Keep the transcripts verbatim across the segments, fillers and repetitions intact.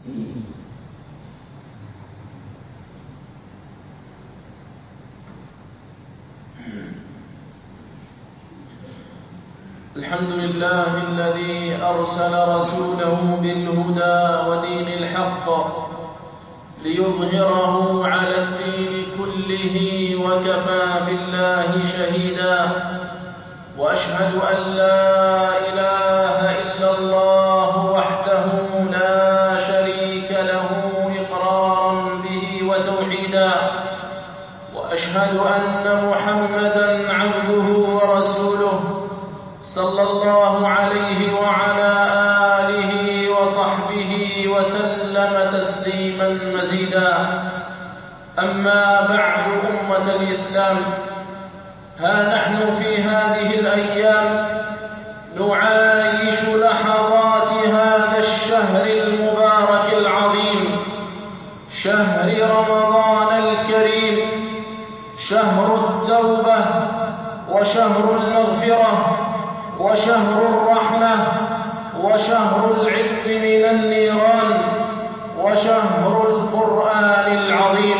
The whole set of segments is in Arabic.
الحمد لله الذي أرسل رسوله بالهدى ودين الحق ليظهره على الدين كله وكفى بالله شهيدا وأشهد أن لا إله إلا الله وحده لا شريك له إقرارا به وتوحيدا وأشهد أن محمدا عبده ورسوله صلى الله عليه وعلى آله وصحبه وسلم تسليما مزيدا. أما بعد، أمة الإسلام، ها نحن في هذه الأيام نعايش لحظات هذا الشهر المبارك العظيم، شهر رمضان الكريم، شهر التوبة وشهر المغفرة وشهر الرحمة وشهر العتق من النيران وشهر القرآن العظيم.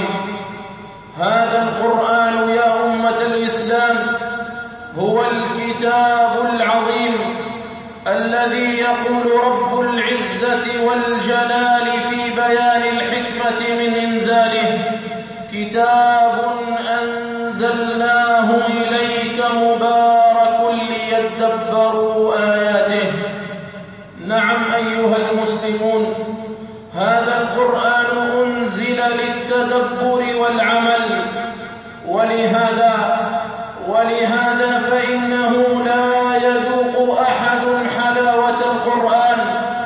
هذا القرآن يا أمة الإسلام هو الكتاب العظيم الذي يقول رب العزة والجلال في بيان الحكمة من إنزاله: كتاب أنزلناه إليك مبارك ليدبروا آياته. نعم أيها المسلمون، هذا القرآن أنزل للتدبر والعمل، ولهذا ولهذا فإنه لا يذوق أحد حلاوة القرآن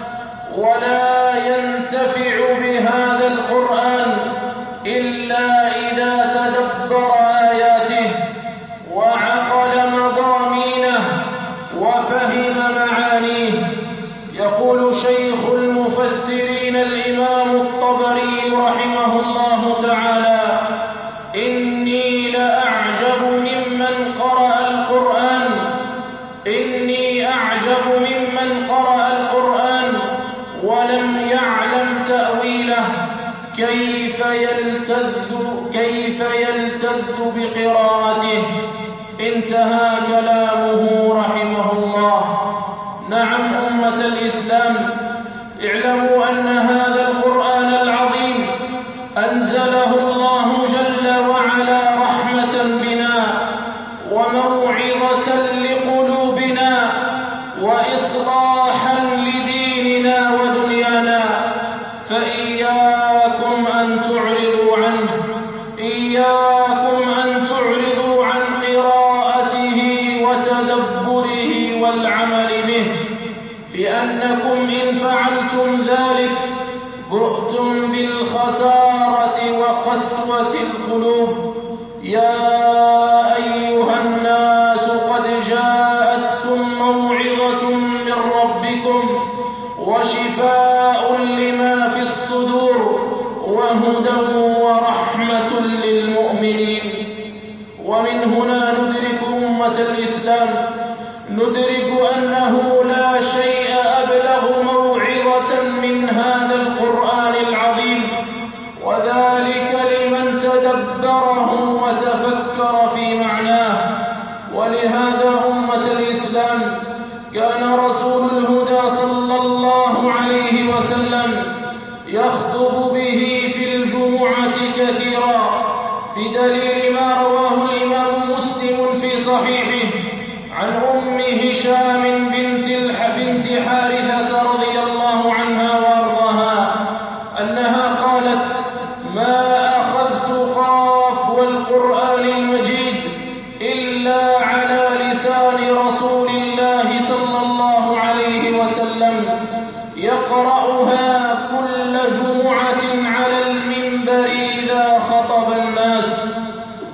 ولا ينتفع بهذا القرآن إلا إذا تدبر آياته وعقل مضامينه وفهم معانيه. يقول شيخ المفسرين الإمام الطبري رحمه الله تعالى: إني لأعجب ممن قرأ القرآن إني أعجب ممن قرأ القرآن ولم يعلم تأويله، كيف يلتذ كيف يلتذ بقراءته. انتهى كلامه رحمه الله. نعم أمة الإسلام، اعلموا أن هذا القرآن العظيم أنزله الله جل وعلا رحمة بنا وموعظة لقلوبنا وإصلاحا لديننا ودنيانا، فإياكم أن تعرضوا عنه إياكم أن تعرضوا عن قراءته وتدبره والعمل به، لأنكم إن فعلتم ذلك بؤتم بالخسارة وقسوة القلوب. يا أيها الناس، قد جاءتكم موعظة من ربكم وشفاء لما في الصدور وهدى ورحمة للمؤمنين. ومن هنا ندرك أمة الإسلام ندرك أنه لا شيء أبلغ موعظة من هذا القرآن العظيم، وذلك لمن تدبره وتفكر في معناه. ولهذا أمة الإسلام كان رسول الهدى صلى الله عليه وسلم يخطب به في الجمعة كثيرا، بدليل ما رواه الإمام مسلم في صحيحه عن أم هشام بنت بنت حارثة رضي الله عنها وأرضاها أنها قالت: ما أخذت قاف والقرآن المجيد إلا على لسان رسول الله صلى الله عليه وسلم، يقرأها كل جمعة على المنبر إذا خطب الناس.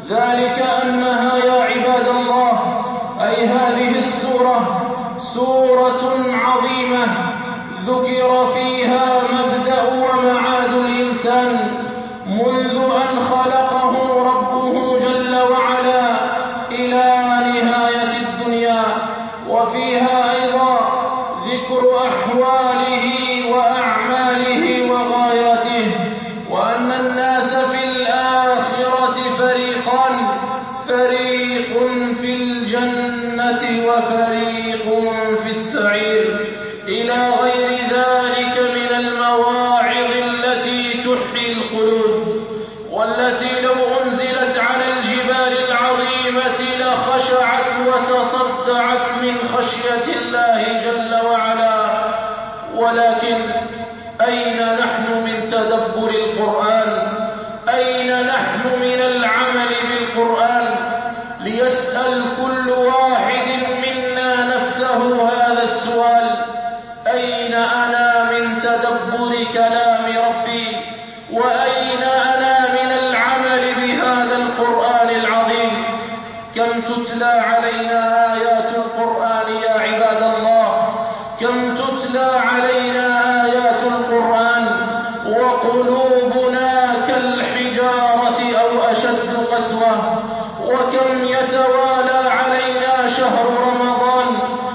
وقلوبنا كالحجارة أو أشد قسوة. وكم يتوالى علينا شهر رمضان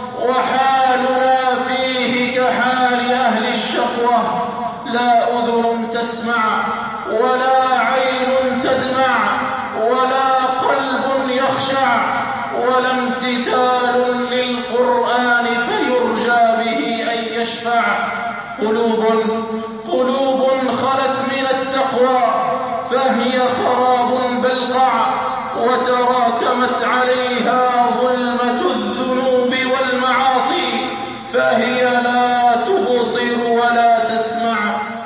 وحالنا فيه كحال أهل الشقوة، لا أذن تسمع ولا عين تدمع ولا قلب يخشع ولا امتثال للقرآن فيرجى به أن يشفع. قلوب قلوب خلت من التقوى فهي خراب بلقع، وتراكمت عليها ظلمة الذنوب والمعاصي فهي لا تبصر ولا تسمع.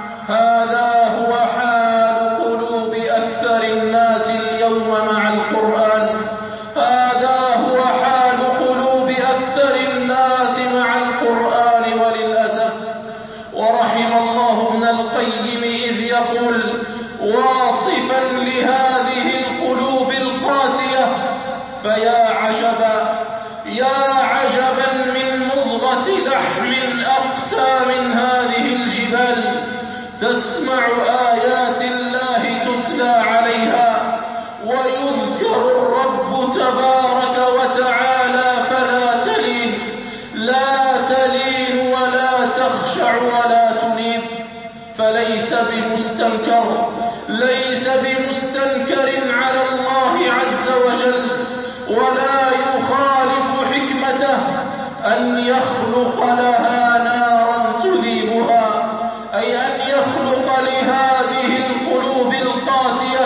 هذا هو حال قلوب أكثر الناس اليوم مع القرآن. هذا هو حال قلوب أكثر الناس مع القرآن وللأسف. ورحم الله ابن القيم إذ يقول واصفا لهذه القلوب القاسية: فيا عجبا يا عجبا من مضغة لحم أقسى من هذه الجبال، تسمع آيات الله تتلى عليها ويذكر الرب تبارك وتعالى فلا تلين، لا تلين ولا تخشع ولا تنيب. فليس بمستنكر ليس بمستنكر على الله عز وجل، ولا يخالف حكمته أن يخلق لها نارا تذيبها، أي أن يخلق لهذه القلوب القاسية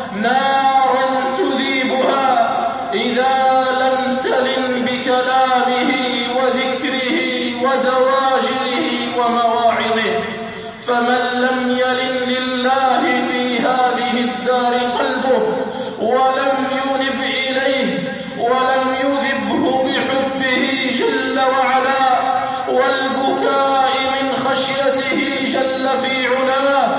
نارا تذيبها إذا لم تلن بكلامه وذكره وزواجره ومواعظه. فمن لم يلن لله في هذه الدار قلبه ولم ينب إليه ولم يذبه بحبه جل وعلا والبكاء من خشيته جل في علاه،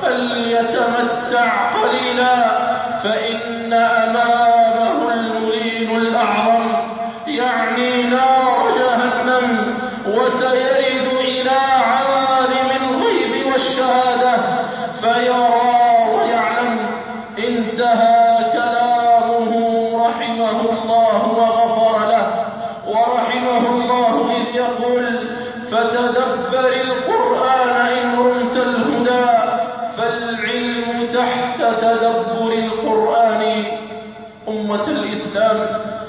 فليتمتع قليلا فإن أمامه الملين الأعظم، يعني نار جهنم، وسيرد إلى عالم الغيب والشهادة فيرى ويعلم. انتهى كلامه رحمه الله وغفر له. ورحمه الله إذ يقول: فتدبر القرآن إن رمت الهدى، فالعلم تحت تدبر القرآن. أمة الإسلام،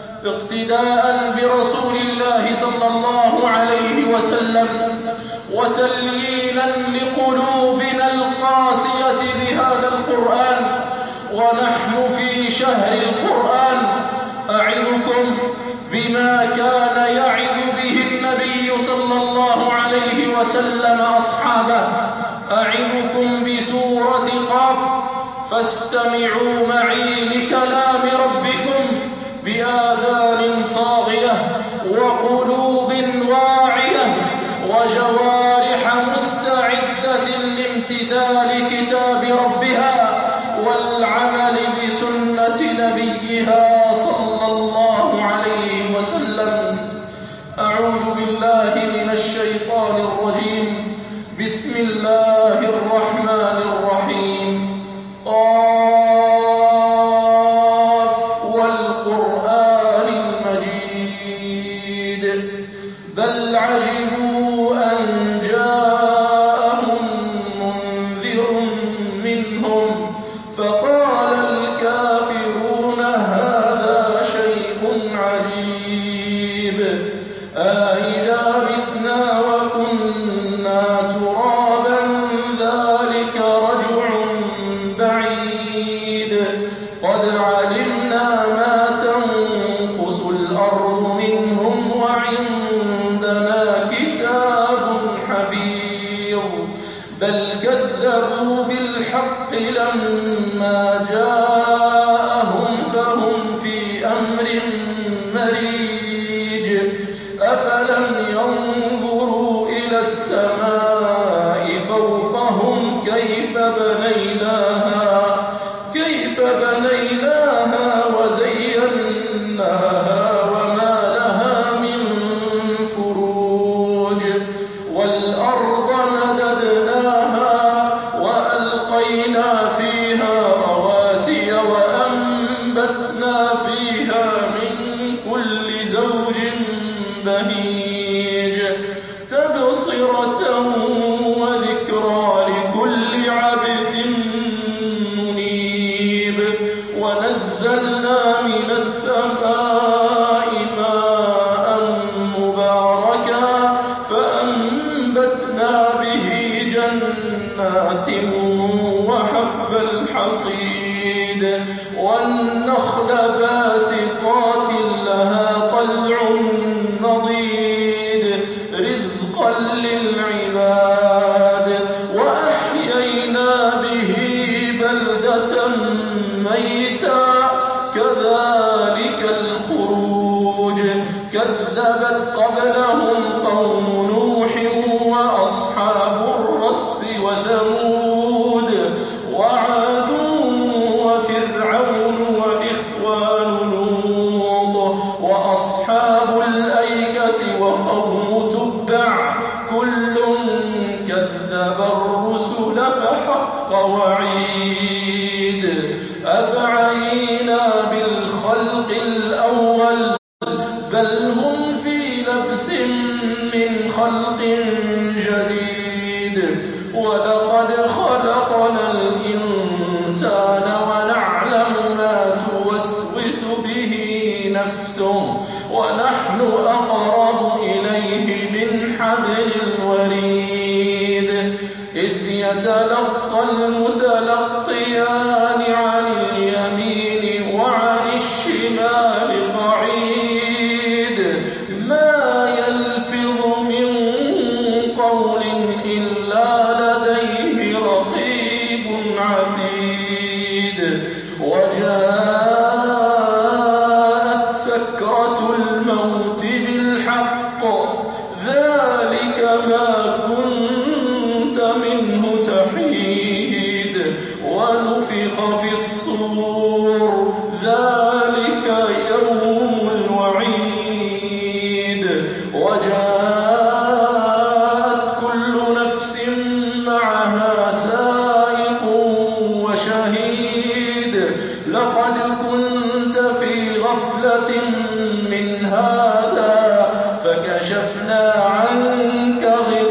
اقتداء برسول الله صلى الله عليه وسلم وتليينا لقلوبنا القاسية بهذا القرآن، ونحن في شهر القرآن، أعظكم بما كان يعظ به النبي صلى الله عليه وسلم أصحابه. أعظكم بسورة قاف: فاستمعوا معي لكلام ربكم بآذان صاغية وقلوب واعية وجوارح مستعدة لامتثال كتاب ربها والعمل بسنة نبيها صلى الله عليه وسلم. أعوذ بالله من الشيطان الرجيم. بسم الله الرحمن الرحيم. والقرآن المجيد. بل عجبوا أن جاءهم منذر منهم فقال الكافرون هذا شيء عجيب. أإذا متنا وكنا ترابا ذلك رجع بعيد. قد علمنا ما تنقص الأرض منهم وعندنا كتاب حفيظ. بل كذبوا بالحق لما جاءهم فهم في أمر مريج. أفلم ينظروا إلى السماء فوقهم كيف بنيناها كيف بنيناها وزيناها وما لها من فروج. والأرض مددناها وألقينا جنات وحب الحصيد والنخل باسقات لها طلع نضيد رزقا للعباد وأحيينا به بلدة ميتا كذلك الخروج كذبت قبلهم قوم نوح وأصحاب الرس وثمود وعاد وفرعون وإخوان لوط وأصحاب الأيكة وقوم تبع كل كذب الرسل فحق وعيد أفعينا بالخلق الأول بل هم في لبس من خلق جديد ولقد خلقنا الإنسان ونعلم ما توسوس به نفسه ونحن أقرب إليه من حبل الوريد إذ يتلقى المتلقيان عن اليمين وعن الشمال قعيد ما يلفظ من قول إلا لديه رقيب عتيد وجاءت سكرة الموت بالحق ذلك ما كنت منه تحيد ونفخ في الصور ذلك يوم الوعيد وجاءت كل نفس معها سائق وشهيد لقد كنت في غفلة من هذا فكشفنا عنك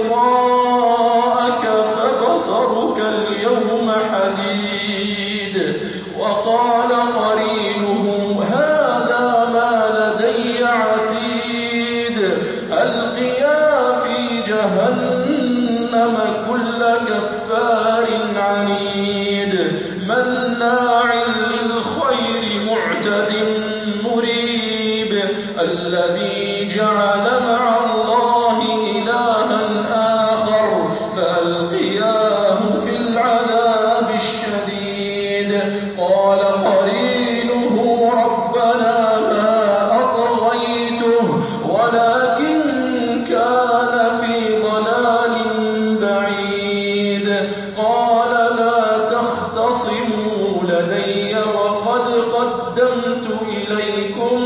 غطاءك فبصرك اليوم حديد وقال قرينه هذا ما لدي عتيد ألقيا في جهنم كل كفار عنيد مناع للخير معتد مريب الذي جعل مع الله إلها آخر فألقياه في العذاب الشديد قال قرينه ربنا ما أطغيته ولكن كان في ضلال بعيد قال لا تختصموا لدي وقد قدمت إليكم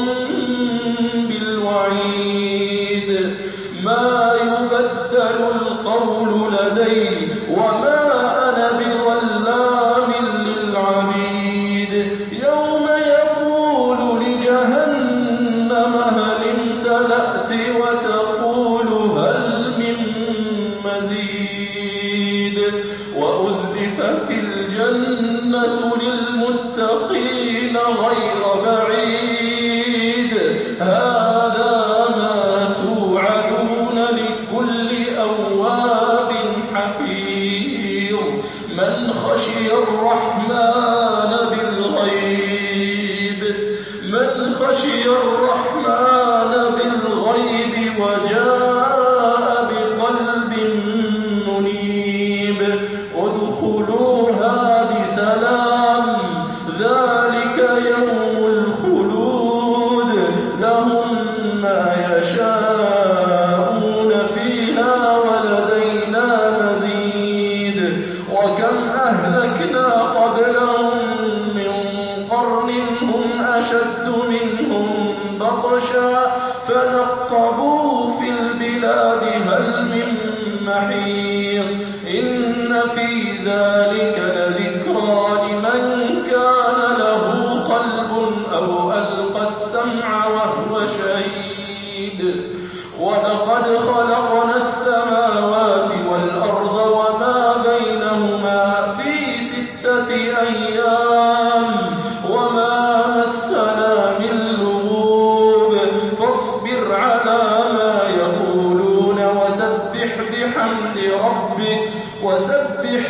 بالوعيد ما يبدل القول لدي وما أنا بظلام للعبيد يوم يقول لجهنم هل امتلأت وتقول هل من مزيد وأزلفت الجنة للمتقين غير بعيد هذا ما توعدون لكل أواب حفيظ من خشي الرحمن بالغيب من خشي الرحمن بالغيب وجاء بقلب منيب ادخلوها بسلام ذلك يوم الخلود لهم ما يشاءون فيها ولدينا مزيد وكم أهلكنا قبلهم من قرن هم أشد منهم بطشا فنقبوا في البلاد هل من محيص إن في ذلك لذكرى لمن كان له قلب أو ألقى السمع وهو شهيد ولقد خلقنا السماوات والأرض وما بينهما في ستة أيام وما مسنا من لغوب فاصبر على ما يقولون وسبح بحمد ربك وسبح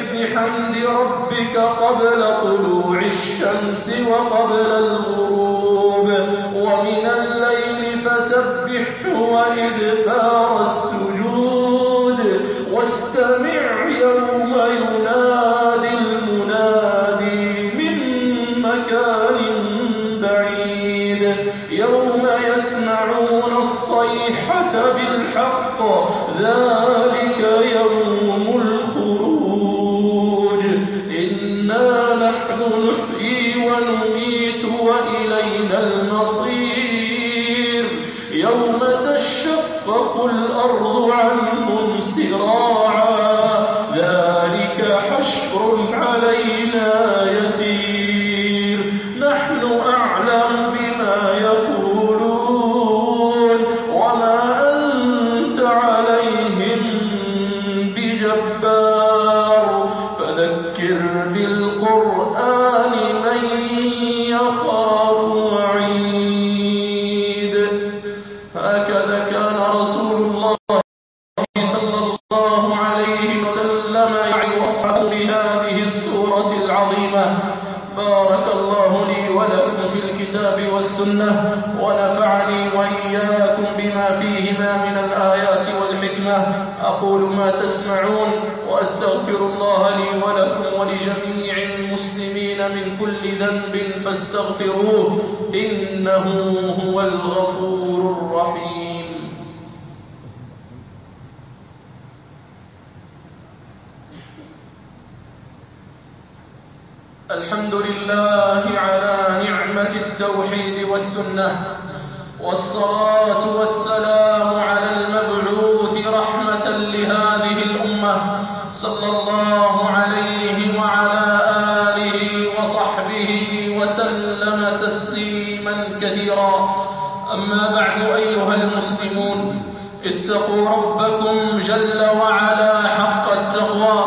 بحمد ربك قبل طلوع الشمس وقبل الغروب ومن الليل فسبحه وإدبار السجود واستمع يوم ينادي المنادي من مكان بعيد يوم يسمعون الصيحة بالحق ذلك يوم الخروج إنا نحن نحيي ونميت وإلينا المصير يوم تشقق الأرض عنهم سراعا ذلك حشر علينا يسير نحن أعلم بما يقولون وما أنت عليهم بجبار فذكر بالقرآن من يخاف وعيد هكذا كان رسول الله صلى الله عليه وسلم يعي أصحابه بهذه السورة العظيمة بارك الله لي ولكم في الكتاب والسنة ونفعني وإياكم بما فيهما من الآيات والحكمة أقول ما تسمعون وأستغفر الله لي ولكم ولجميع المسلمين من كل ذنب فاستغفروه إنه هو الغفور الرحيم الحمد لله على نعمة التوحيد والسنة والصلاة والسلام على المبعوث رحمة لهذه الأمة صلى الله عليه وعلى آله وصحبه وسلم تسليما كثيرا أما بعد أيها المسلمون اتقوا ربكم جل وعلا حق التقوى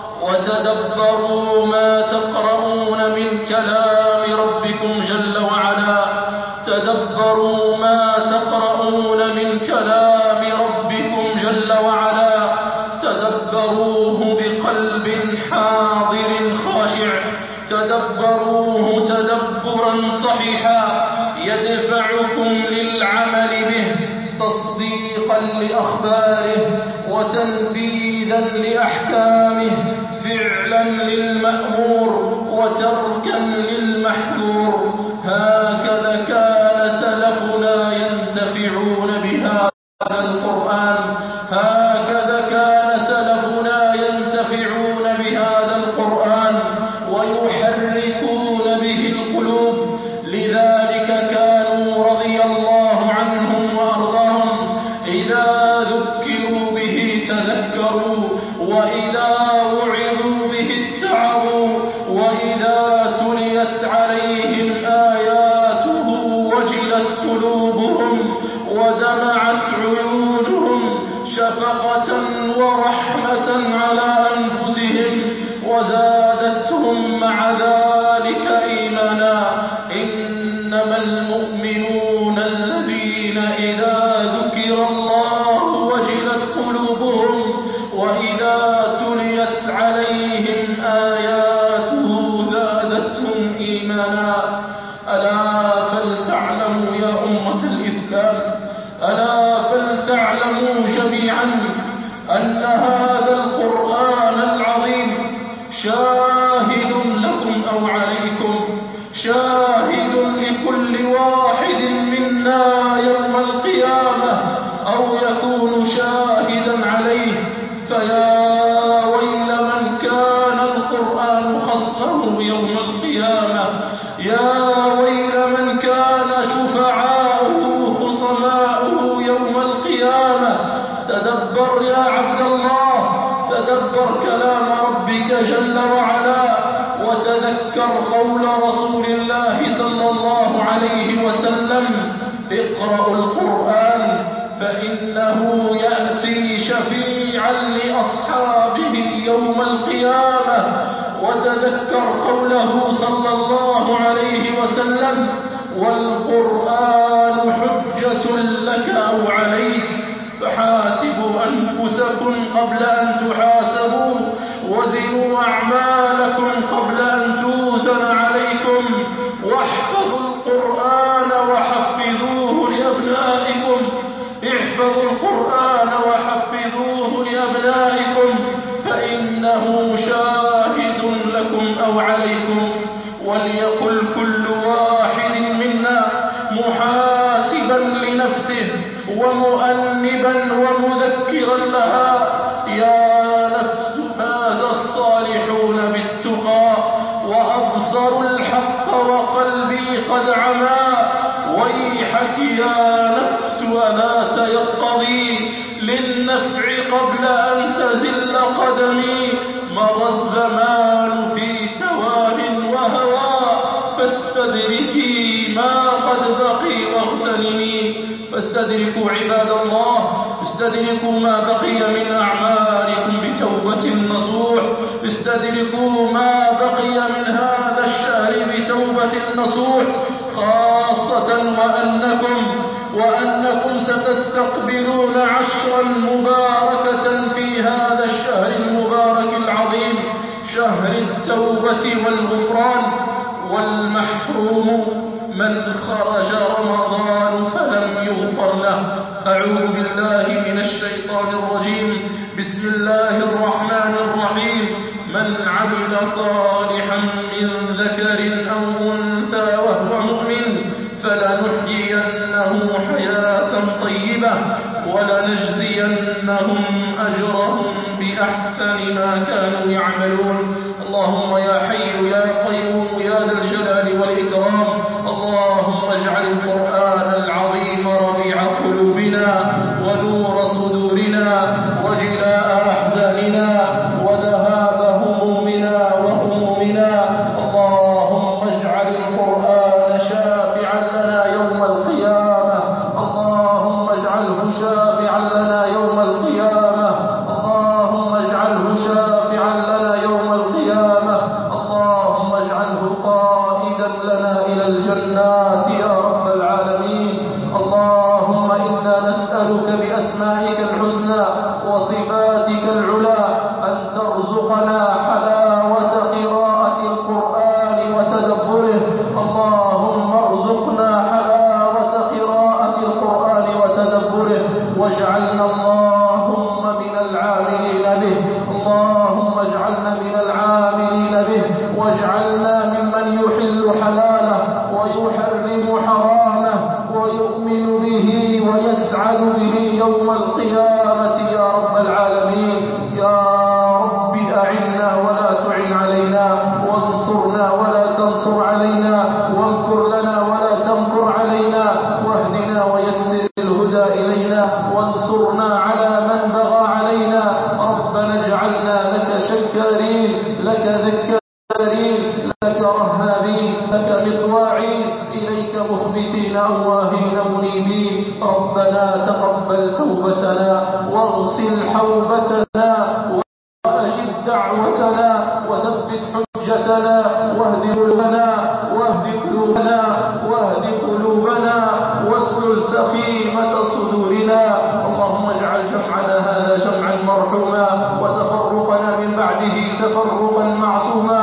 وتدبروا ما تقرؤون من كلام ربكم جل وعلا تدبروا ما تقرؤون من كلام ربكم جل وعلا تدبروه بقلب حاضر خاشع تدبروه تدبرا صحيحا يدفعكم للعمل به تصديقا لأخباره وتنفيذا لأحكامه فعلا للمأمور وتركا للمحذور هكذا كان سلفنا ينتفعون بهذا القرآن هكذا كان سلفنا ينتفعون بهذا القرآن ويحركون به القلوب لذلك كانوا رضي الله عنهم وأرضاهم إذا ذكروا به تذكروا وإذا وعظوا به اتعظوا وإذا تليت عليهم آياته وجلت قلوبهم ودمعت عيونهم شفقة ورحمة على أنفسهم وزادتهم مع ذلك إيمانا إنما المؤمنون الذين إذا ذكر الله وجلت قلوبهم وإذا تليت عليهم آياته زادتهم إيمانا ألا فلتعلموا يا أمة الإسلام ألا فلتعلموا جميعا أن هذا القرآن العظيم شاهد لكم أو عليكم شاهد لكل واحد منا يوم القيامة أو يكون شاهدا عليه فيا ويل من كان القرآن خصمه يوم القيامة يا ويل من كان شفعاؤه خصماؤه يوم القيامة تدبر يا عبد الله تدبر كلام ربك جل وعلا وتذكر قول رسول الله صلى الله عليه وسلم اقرأوا القرآن فإنه يأتي شفيعا لأصحابه يوم القيامة وتذكر قوله صلى الله عليه وسلم والقرآن حجة لك أو عليك فحاسبوا أنفسكم قبل أن تحاسبوا وزنوا أعمالكم قبل أن توزن عليكم، واحفظوا القرآن وحفظوه لأبنائكم، احفظوا القرآن وحفظوه لأبنائكم فإنه شاهد لكم أو عليكم. وليقل كل واحد منا محاسبا لنفسه ومؤنبا ومذكرا لها: يا نفس فاز الصالحون بالتقى وأبصروا الحق وقلبي قد عمى، ويحك يا نفس ألا تيقظي للنفع قبل أن تزل قدمي، مضى الزمان في توان وهوى فاستدركي ما قد بقي واغتنمي. فاستدركوا عباد الله، استدركوا ما بقي من أعمالكم بتوبة نصوح، استدركوا ما بقي من هذا الشهر بتوبة نصوح، خاصة وأنكم وأنكم ستستقبلون عشرا مباركة في هذا الشهر المبارك العظيم، شهر التوبة والغفران. والمحروم من خرج رمضان فلم يغفر له. أعوذ بالله من الشيطان الرجيم. بسم الله الرحمن الرحيم. من عمل صالحا من ذكر أو أنثى وهو مؤمن فلنحيينه حياة طيبة ولنجزينهم أجرهم بأحسن ما كانوا يعملون. اللهم يا حي يا قيوم يا ذا الجلال والإكرام، اللهم اجعل القرآن العظيم ربيع قلوبنا ونور صدورنا وجلاء أحزاننا وذهاب همومنا وهمومنا. اللهم اجعل القرآن شافعا لنا يوم القيامة، اللهم اجعله شافعا لنا يوم القيامة، اللهم اجعله شافعا لنا يوم القيامة، اللهم اجعله قائدا لنا إلى الجنات يا رب العالمين. اللهم إنا نسألك بأسمائك الحسنى وصفاتك العلى أن ترزقنا حلاوة قراءة القرآن وتدبره. اللهم ارزقنا حلاوة قراءة القرآن وتدبره، واجعلنا اللهم من العاملين به، اللهم اجعلنا من العاملين به، واجعلنا ممن يحل حلاله ويحرم حرامه ويؤمن به ويسعد به يوم القيامة يا رب العالمين. يا رب أعنا ولا تعن علينا، وانصرنا ولا تنصر علينا، وامكر لنا ولا تمكر علينا، واهدنا ويسر الهدى إلينا، وانصرنا على من بغى علينا. ربنا اجعلنا لك شكارين، لك ذكارين، لك رهابين، لك مطواعين، إليك مخبتين أواهين منيبين. ربنا تقبل توبتنا واغسل حوبتنا وأجب دعوتنا وثبت حجتنا واهد قلوبنا واهد قلوبنا واهد قلوبنا واسلل سخيمة صدورنا. اللهم اجعل جمعنا هذا جمعا مرحوما وتفرقنا من بعده تفرقا معصوما.